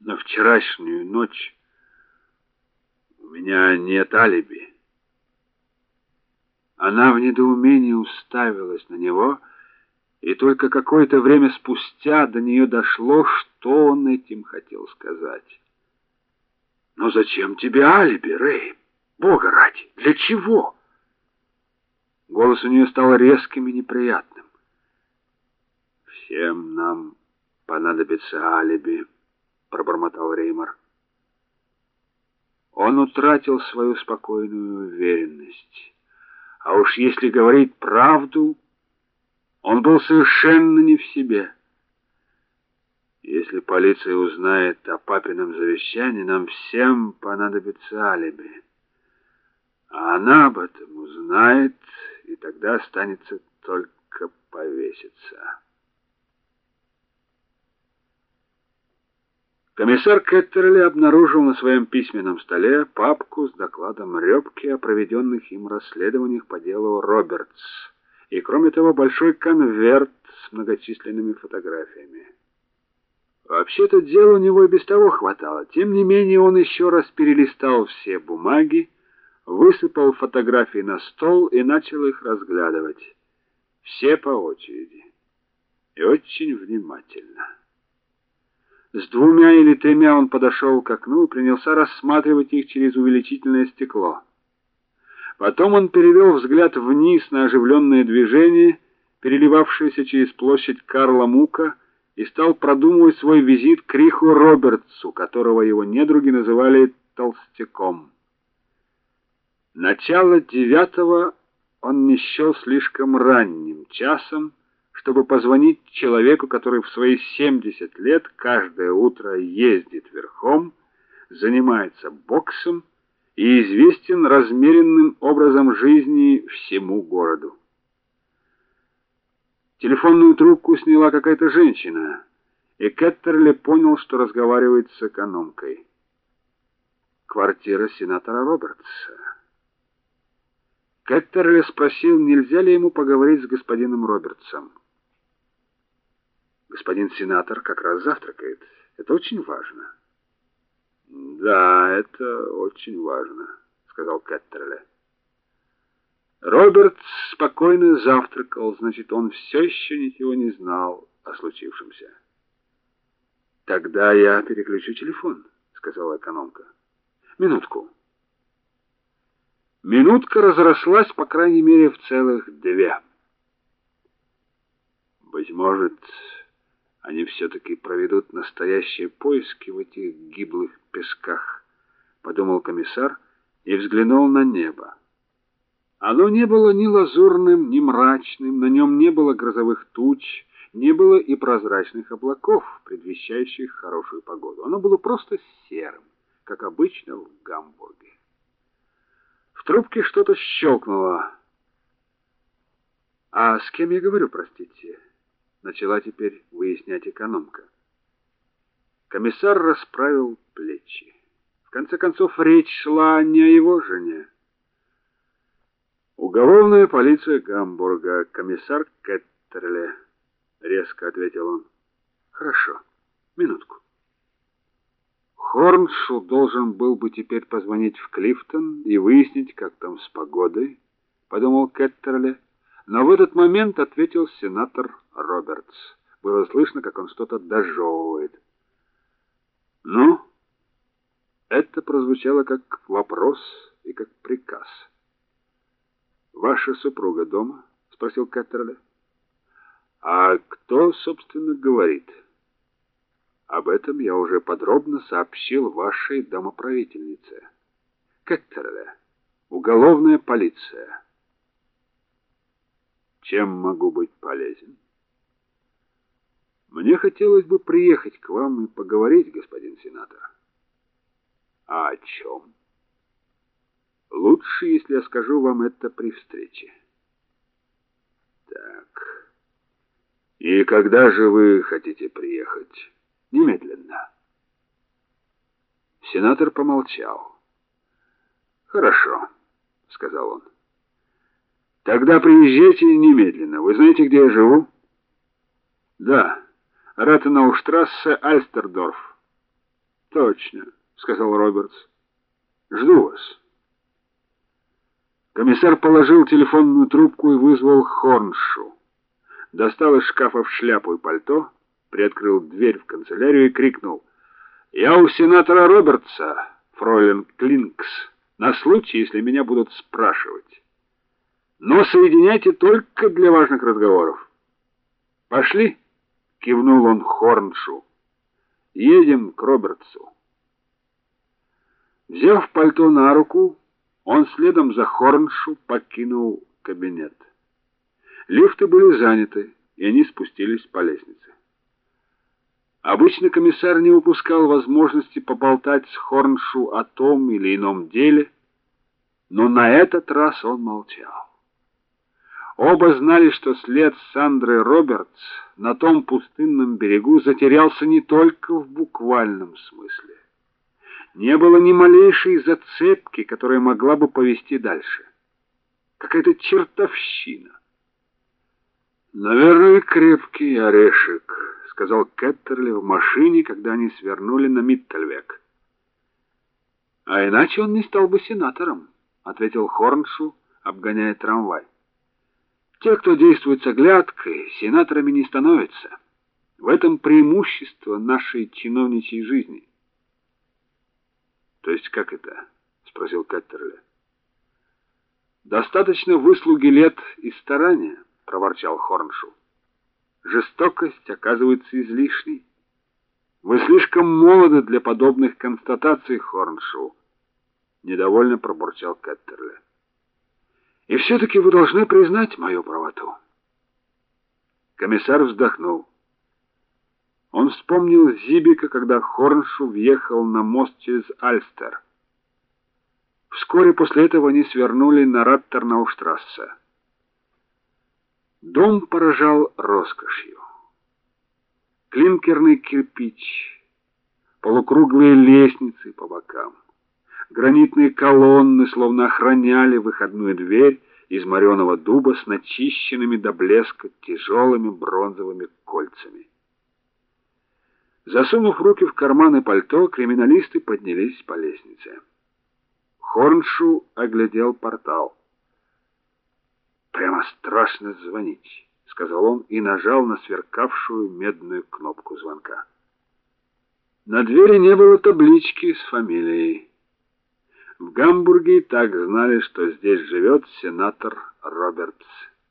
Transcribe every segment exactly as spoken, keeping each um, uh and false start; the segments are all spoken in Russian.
На вчерашнюю ночь у меня нет алиби. Она в недоумении уставилась на него, и только какое-то время спустя до нее дошло, что он этим хотел сказать. Но зачем тебе алиби, Рэй? Бога ради, для чего? Голос у нее стал резким и неприятным. Всем нам понадобится алиби, пробормотал Реймор. Он утратил свою спокойную уверенность. А уж если говорить правду, он был совершенно не в себе. Если полиция узнает о папином завещании, нам всем понадобится алиби. А она об этом узнает, и тогда останется только повеситься. Комиссар Кеттерли обнаружил на своем письменном столе папку с докладом Рёбке о проведенных им расследованиях по делу Робертс, и кроме того большой конверт с многочисленными фотографиями. Вообще-то дела у него и без того хватало. Тем не менее он еще раз перелистал все бумаги, высыпал фотографии на стол и начал их разглядывать. Все по очереди. И очень внимательно. С двумя или тремя он подошел к окну и принялся рассматривать их через увеличительное стекло. Потом он перевел взгляд вниз на оживленное движение, переливавшееся через площадь Карла Мука, и стал продумывать свой визит к Риху Робертсу, которого его недруги называли толстяком. Начало девятого он не счел слишком ранним часом, чтобы позвонить человеку, который в свои семьдесят лет каждое утро ездит верхом, занимается боксом и известен размеренным образом жизни всему городу. Телефонную трубку сняла какая-то женщина, и Кеттерли понял, что разговаривает с экономкой. Квартира сенатора Робертса. Кеттерли спросил, нельзя ли ему поговорить с господином Робертсом. Господин сенатор как раз завтракает. Это очень важно. Да, это очень важно, сказал Кеттерли. Робертс спокойно завтракал, значит, он все еще ничего не знал о случившемся. Тогда я переключу телефон, сказала экономка. Минутку. Минутка разрослась, по крайней мере, в целых две. Быть может, они все-таки проведут настоящие поиски в этих гиблых песках, подумал комиссар и взглянул на небо. Оно не было ни лазурным, ни мрачным, на нем не было грозовых туч, не было и прозрачных облаков, предвещающих хорошую погоду. Оно было просто серым, как обычно в Гамбурге. В трубке что-то щелкнуло. А с кем я говорю, простите? Начала теперь выяснять экономка. Комиссар расправил плечи. В конце концов, речь шла не о его жене. Уголовная полиция Гамбурга, комиссар Кеттерли, резко ответил он. Хорошо. Минутку. Хорншул должен был бы теперь позвонить в Клифтон и выяснить, как там с погодой, подумал Кеттерли. Но в этот момент ответил сенатор Робертс. Было слышно, как он что-то дожевывает. Ну, это прозвучало как вопрос и как приказ. Ваша супруга дома? Спросил Кеттерли. А кто, собственно, говорит? Об этом я уже подробно сообщил вашей домоправительнице. Кеттерли, уголовная полиция. Чем могу быть полезен? Мне хотелось бы приехать к вам и поговорить, господин сенатор. А о чем? Лучше, если я скажу вам это при встрече. Так. И когда же вы хотите приехать? Немедленно. Сенатор помолчал. Хорошо, сказал он. Тогда приезжайте немедленно. Вы знаете, где я живу? Да. Ратенауштрассе, Альстердорф. Точно, сказал Робертс. Жду вас. Комиссар положил телефонную трубку и вызвал Хорншу. Достал из шкафа шляпу и пальто, приоткрыл дверь в канцелярию и крикнул: "Я у сенатора Робертса, фройлен Клинкс, на случай, если меня будут спрашивать. Но соединяйте только для важных разговоров". "Пошли", кивнул он Хорншу. "Едем к Робертсу". Взяв пальто на руку, он следом за Хорншу покинул кабинет. Лифты были заняты, и они спустились по лестнице. Обычно комиссар не упускал возможности поболтать с Хорншу о том или ином деле, но на этот раз он молчал. Оба знали, что след Сандры Робертс на том пустынном берегу затерялся не только в буквальном смысле. Не было ни малейшей зацепки, которая могла бы повести дальше. Какая-то чертовщина. "Наверное, крепкий орешек", сказал Кеттерли в машине, когда они свернули на Миттельвек. "А иначе он не стал бы сенатором", ответил Хорншу, обгоняя трамвай. "Те, кто действует с оглядкой, сенаторами не становятся. В этом преимущество нашей чиновничьей жизни". "То есть как это?" спросил Кеттерли. "Достаточно выслуги лет и старания", проворчал Хорншу. "Жестокость оказывается излишней. Вы слишком молоды для подобных констатаций, Хорншу", недовольно пробурчал Кеттерли. "И все-таки вы должны признать мою правоту". Комиссар вздохнул. Он вспомнил Зибика, когда Хорншу въехал на мост через Альстер. Вскоре после этого они свернули на Раттернауфштрассе. Дом поражал роскошью. Клинкерный кирпич, полукруглые лестницы по бокам, гранитные колонны словно охраняли выходную дверь из мореного дуба с начищенными до блеска тяжелыми бронзовыми кольцами. Засунув руки в карманы пальто, криминалисты поднялись по лестнице. Хорншу оглядел портал. "Прямо страшно звонить", сказал он и нажал на сверкавшую медную кнопку звонка. На двери не было таблички с фамилией. В Гамбурге и так знали, что здесь живет сенатор Робертс.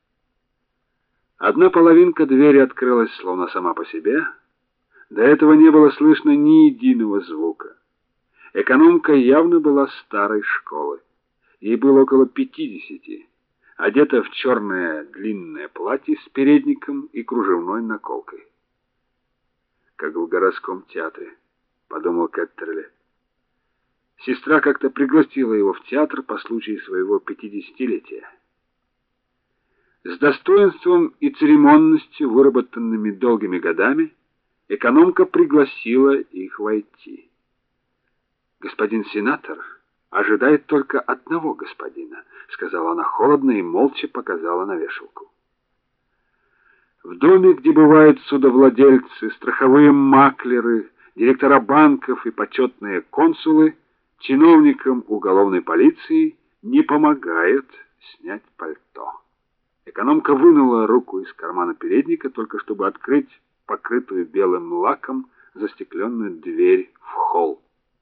Одна половинка двери открылась словно сама по себе. До этого не было слышно ни единого звука. Экономка явно была старой школы. Ей было около пятидесяти, одета в черное длинное платье с передником и кружевной наколкой. "Как в городском театре", подумал Кеттерли. Сестра как-то пригласила его в театр по случаю своего пятидесятилетия. С достоинством и церемонностью, выработанными долгими годами, экономка пригласила их войти. "Господин сенатор ожидает только одного господина", сказала она холодно и молча показала на вешалку. В доме, где бывают судовладельцы, страховые маклеры, директора банков и почетные консулы, чиновникам уголовной полиции не помогает снять пальто. Экономка вынула руку из кармана передника, только чтобы открыть покрытую белым лаком застекленную дверь в холл.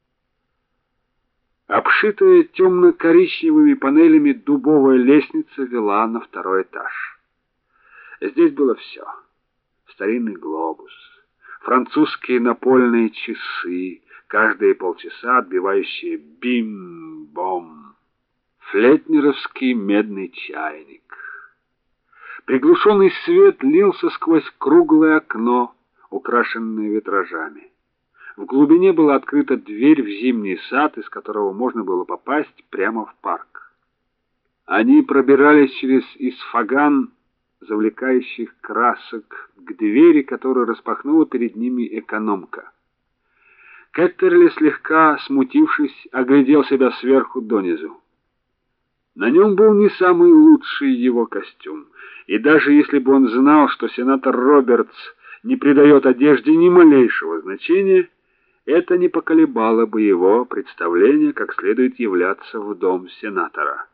Обшитая темно-коричневыми панелями дубовая лестница вела на второй этаж. Здесь было все: старинный глобус, французские напольные часы, каждые полчаса отбивающие бим-бом, флетнеровский медный чайник. Приглушенный свет лился сквозь круглое окно, украшенное витражами. В глубине была открыта дверь в зимний сад, из которого можно было попасть прямо в парк. Они пробирались через исфаган завлекающих красок к двери, которую распахнула перед ними экономка. Кеттерли, слегка смутившись, оглядел себя сверху донизу. На нем был не самый лучший его костюм, и даже если бы он знал, что сенатор Робертс не придает одежде ни малейшего значения, это не поколебало бы его представления, как следует являться в дом сенатора.